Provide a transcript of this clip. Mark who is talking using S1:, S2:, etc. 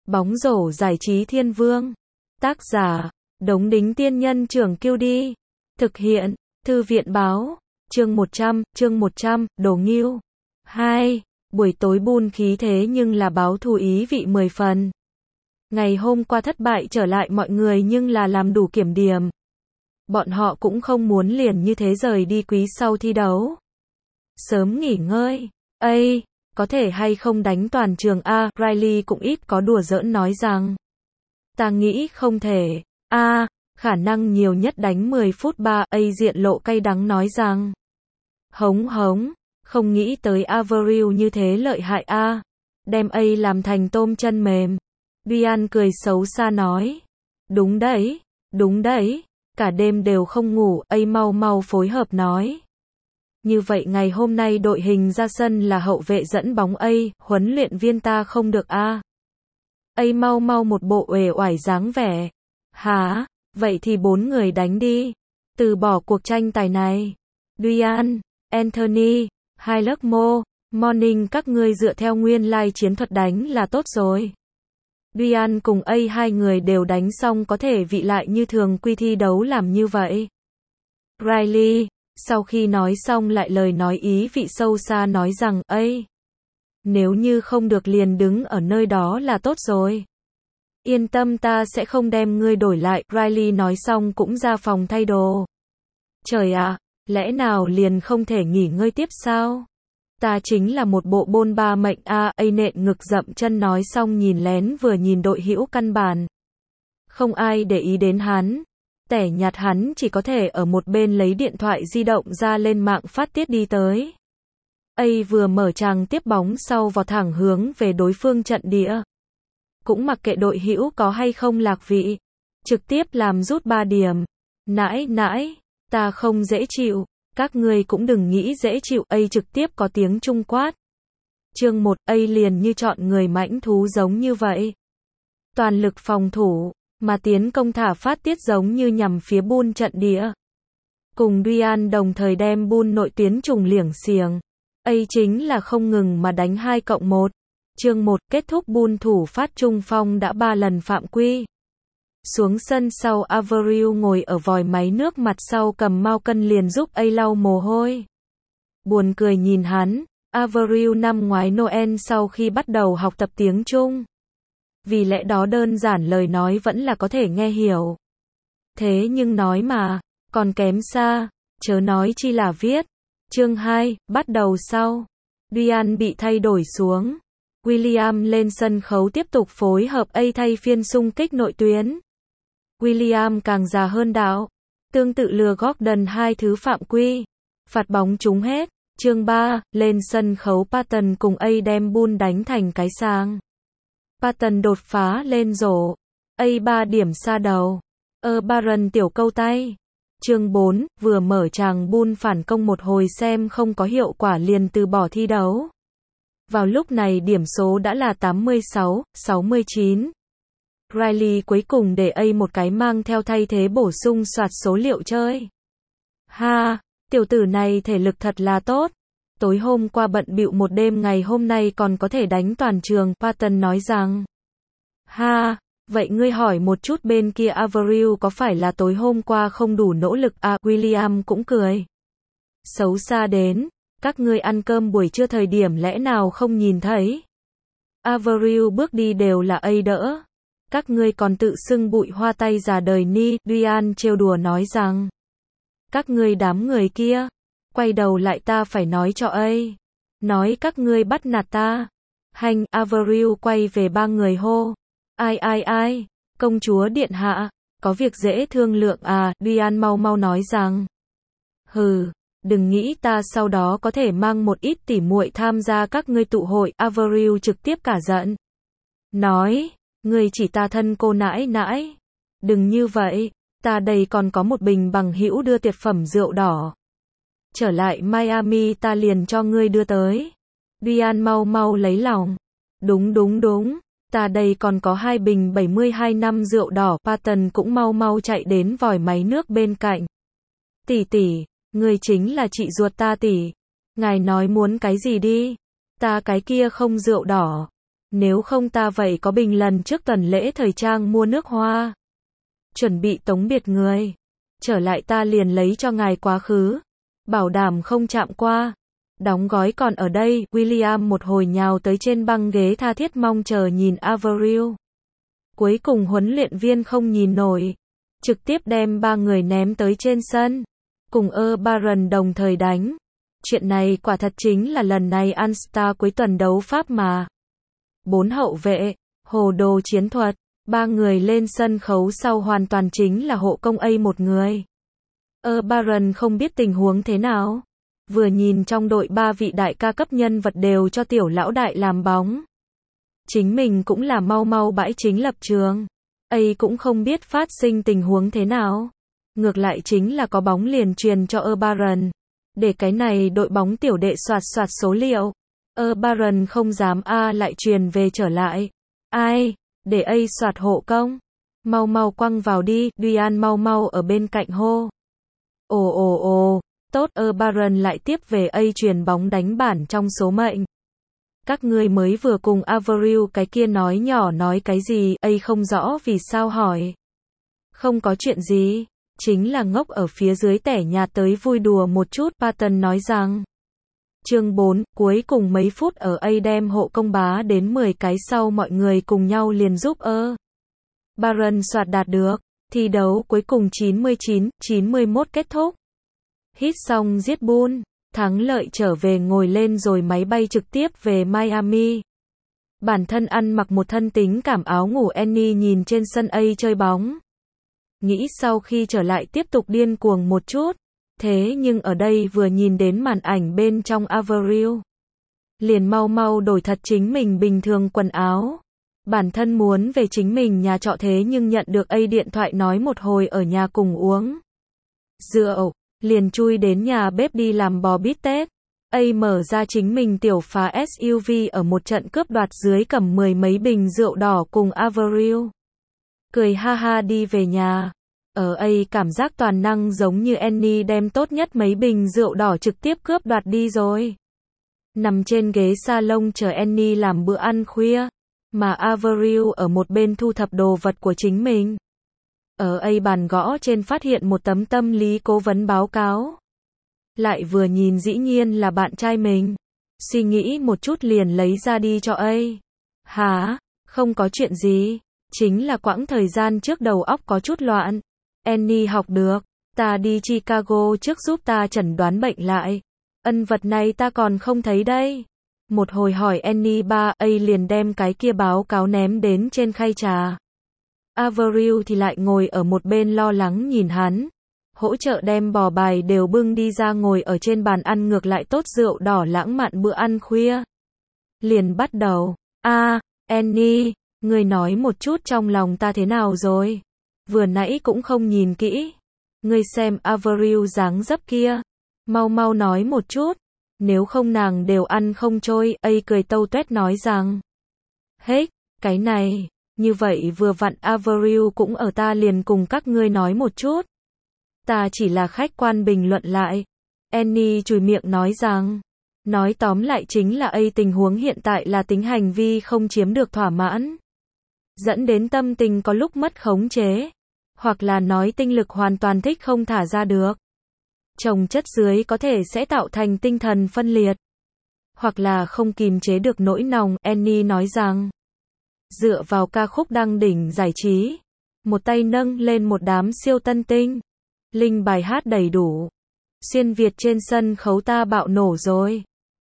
S1: Bóng rổ giải trí thiên vương. Tác giả, Đống Đính Tiên Nhân Trưởng Kiêu Đi. Thực hiện, Thư viện báo. Chương 100, Đồ Nghêu. 2. Buổi tối bun khí thế nhưng là báo thù ý vị 10 phần. Ngày hôm qua thất bại trở lại mọi người nhưng là làm đủ kiểm điểm. Bọn họ cũng không muốn liền như thế rời đi quý sau thi đấu. Sớm nghỉ ngơi. Ây, có thể hay không đánh toàn trường A, Riley cũng ít có đùa giỡn nói rằng. Ta nghĩ không thể. A, khả năng nhiều nhất đánh 10 phút 3, A diện lộ cay đắng nói rằng. Hống hống, không nghĩ tới Avril như thế lợi hại A. Đem A làm thành tôm chân mềm. Ryan cười xấu xa nói. Đúng đấy, cả đêm đều không ngủ, A mau mau phối hợp nói. Như vậy ngày hôm nay đội hình ra sân là hậu vệ dẫn bóng A, huấn luyện viên ta không được A. A mau mau một bộ uể oải dáng vẻ. Hả, vậy thì 4 người đánh đi. Từ bỏ cuộc tranh tài này. Ryan, Anthony, Mo, Morning các ngươi dựa theo nguyên lai chiến thuật đánh là tốt rồi. Ryan cùng A hai người đều đánh xong có thể vị lại như thường quy thi đấu làm như vậy. Riley, sau khi nói xong lại lời nói ý vị sâu xa nói rằng A. Nếu như không được liền đứng ở nơi đó là tốt rồi. Yên tâm ta sẽ không đem ngươi đổi lại, Riley nói xong cũng ra phòng thay đồ. Trời ạ, lẽ nào liền không thể nghỉ ngơi tiếp sao? Ta chính là một bộ bôn ba mệnh A, nện ngực dậm chân nói xong nhìn lén vừa nhìn đội hữu căn bản. Không ai để ý đến hắn. Tẻ nhạt hắn chỉ có thể ở một bên lấy điện thoại di động ra lên mạng phát tiết đi tới. A vừa mở tràng tiếp bóng sau vọt thẳng hướng về đối phương trận địa. Cũng mặc kệ đội hữu có hay không lạc vị. Trực tiếp làm rút 3 điểm. Nãi, ta không dễ chịu. Các ngươi cũng đừng nghĩ dễ chịu. A trực tiếp có tiếng Trung quát. Chương 1, A liền như chọn người mãnh thú giống như vậy. Toàn lực phòng thủ, mà tiến công thả phát tiết giống như nhằm phía bun trận địa. Cùng Ryan đồng thời đem bun nội tuyến trùng liểng xiềng. A chính là không ngừng mà đánh 2+1. Chương 1 kết thúc bun thủ phát trung phong đã 3 lần phạm quy. Xuống sân sau Avril ngồi ở vòi máy nước mặt sau cầm mao cân liền giúp A lau mồ hôi. Buồn cười nhìn hắn, Avril năm ngoái Noel sau khi bắt đầu học tập tiếng Trung. Vì lẽ đó đơn giản lời nói vẫn là có thể nghe hiểu. Thế nhưng nói mà, còn kém xa, chớ nói chi là viết. Chương 2, bắt đầu sau. Ryan bị thay đổi xuống. William lên sân khấu tiếp tục phối hợp A thay phiên xung kích nội tuyến. William càng già hơn đạo. Tương tự lừa Gordon 2 thứ phạm quy. Phạt bóng trúng hết. Chương 3, lên sân khấu Patton cùng A đem bun đánh thành cái sang. Patton đột phá lên rổ. A 3 điểm xa đầu. Baron tiểu câu tay. Chương 4, vừa mở tràng bun phản công một hồi xem không có hiệu quả liền từ bỏ thi đấu. Vào lúc này điểm số đã là 86-69. Riley cuối cùng để A một cái mang theo thay thế bổ sung soạt số liệu chơi. Ha, tiểu tử này thể lực thật là tốt. Tối hôm qua bận bịu một đêm ngày hôm nay còn có thể đánh toàn trường, Patton nói rằng. Ha, vậy ngươi hỏi một chút bên kia Avril có phải là tối hôm qua không đủ nỗ lực à, William cũng cười. Xấu xa đến, các ngươi ăn cơm buổi trưa thời điểm lẽ nào không nhìn thấy. Avril bước đi đều là A đỡ. Các ngươi còn tự xưng bụi hoa tay già đời ni, Ryan trêu đùa nói rằng. Các ngươi đám người kia, quay đầu lại ta phải nói cho A. Nói các ngươi bắt nạt ta. Hành, Avril quay về 3 người hô. Ai, công chúa điện hạ, có việc dễ thương lượng à, Ryan mau mau nói rằng. Hừ, đừng nghĩ ta sau đó có thể mang một ít tỉ muội tham gia các ngươi tụ hội, Avril trực tiếp cả giận. Nói, ngươi chỉ ta thân cô nãi. Đừng như vậy, ta đây còn có một bình bằng hữu đưa tiệc phẩm rượu đỏ. Trở lại Miami ta liền cho ngươi đưa tới. Ryan mau mau lấy lòng. Đúng. Ta đây còn có 2 bình 72 năm rượu đỏ, Patton cũng mau mau chạy đến vòi máy nước bên cạnh. Tỷ, ngươi chính là chị ruột ta tỷ. Ngài nói muốn cái gì đi? Ta cái kia không rượu đỏ. Nếu không ta vậy có bình lần trước tuần lễ thời trang mua nước hoa. Chuẩn bị tống biệt người. Trở lại ta liền lấy cho ngài quá khứ. Bảo đảm không chạm qua. Đóng gói còn ở đây, William một hồi nhào tới trên băng ghế tha thiết mong chờ nhìn Avril. Cuối cùng huấn luyện viên không nhìn nổi. Trực tiếp đem ba người ném tới trên sân. Cùng Baron đồng thời đánh. Chuyện này quả thật chính là lần này All-Star cuối tuần đấu Pháp mà. 4 hậu vệ, hồ đồ chiến thuật, 3 người lên sân khấu sau hoàn toàn chính là hộ công một người. Baron không biết tình huống thế nào. Vừa nhìn trong đội 3 vị đại ca cấp nhân vật đều cho tiểu lão đại làm bóng. Chính mình cũng là mau mau bãi chính lập trường. Cũng không biết phát sinh tình huống thế nào. Ngược lại chính là có bóng liền truyền cho Baron. Để cái này đội bóng tiểu đệ soạt soạt số liệu. Baron không dám lại truyền về trở lại. Ai? Để soạt hộ công. Mau mau quăng vào đi, Duan mau mau ở bên cạnh hô. Ồ, tốt, Baron lại tiếp về truyền bóng đánh bản trong số mệnh. Các ngươi mới vừa cùng Avril cái kia nói nhỏ nói cái gì, không rõ vì sao hỏi. Không có chuyện gì, chính là ngốc ở phía dưới tẻ nhạt tới vui đùa một chút, Patton nói rằng. Chương 4, cuối cùng mấy phút ở đem hộ công bá đến 10 cái sau mọi người cùng nhau liền giúp Baron soạt đạt được. Thi đấu cuối cùng 99-91 kết thúc. Hít xong giết Bull, thắng lợi trở về ngồi lên rồi máy bay trực tiếp về Miami. Bản thân ăn mặc một thân tính cảm áo ngủ Annie nhìn trên sân chơi bóng. Nghĩ sau khi trở lại tiếp tục điên cuồng một chút. Thế nhưng ở đây vừa nhìn đến màn ảnh bên trong Avril. Liền mau mau đổi thật chính mình bình thường quần áo. Bản thân muốn về chính mình nhà trọ thế nhưng nhận được điện thoại nói một hồi ở nhà cùng uống rượu. Liền chui đến nhà bếp đi làm bò bít tết. Mở ra chính mình tiểu phá SUV ở một trận cướp đoạt dưới cầm 10 mấy bình rượu đỏ cùng Avril. Cười ha ha đi về nhà. Ở cảm giác toàn năng giống như Annie đem tốt nhất mấy bình rượu đỏ trực tiếp cướp đoạt đi rồi. Nằm trên ghế salon chờ Annie làm bữa ăn khuya. Mà Avril ở một bên thu thập đồ vật của chính mình. Ở bàn gõ trên phát hiện một tấm tâm lý cố vấn báo cáo. Lại vừa nhìn dĩ nhiên là bạn trai mình. Suy nghĩ một chút liền lấy ra đi cho Hả? Không có chuyện gì. Chính là quãng thời gian trước đầu óc có chút loạn. Annie học được. Ta đi Chicago trước giúp ta chẩn đoán bệnh lại. Vật này ta còn không thấy đây. Một hồi hỏi Annie liền đem cái kia báo cáo ném đến trên khay trà. Avril thì lại ngồi ở một bên lo lắng nhìn hắn. Hỗ trợ đem bò bài đều bưng đi ra ngồi ở trên bàn ăn ngược lại tốt rượu đỏ lãng mạn bữa ăn khuya. Liền bắt đầu. Annie, ngươi nói một chút trong lòng ta thế nào rồi? Vừa nãy cũng không nhìn kỹ. Ngươi xem Avril dáng dấp kia. Mau mau nói một chút. Nếu không nàng đều ăn không trôi. Cười tâu tuét nói rằng. Cái này. Như vậy vừa vặn Avril cũng ở ta liền cùng các ngươi nói một chút. Ta chỉ là khách quan bình luận lại. Annie chùi miệng nói rằng. Nói tóm lại chính là tình huống hiện tại là tính hành vi không chiếm được thỏa mãn. Dẫn đến tâm tình có lúc mất khống chế. Hoặc là nói tinh lực hoàn toàn thích không thả ra được. Chồng chất dưới có thể sẽ tạo thành tinh thần phân liệt. Hoặc là không kìm chế được nỗi nòng, Annie nói rằng. Dựa vào ca khúc đăng đỉnh giải trí. Một tay nâng lên một đám siêu tân tinh. Linh bài hát đầy đủ. Xuyên Việt trên sân khấu ta bạo nổ rồi.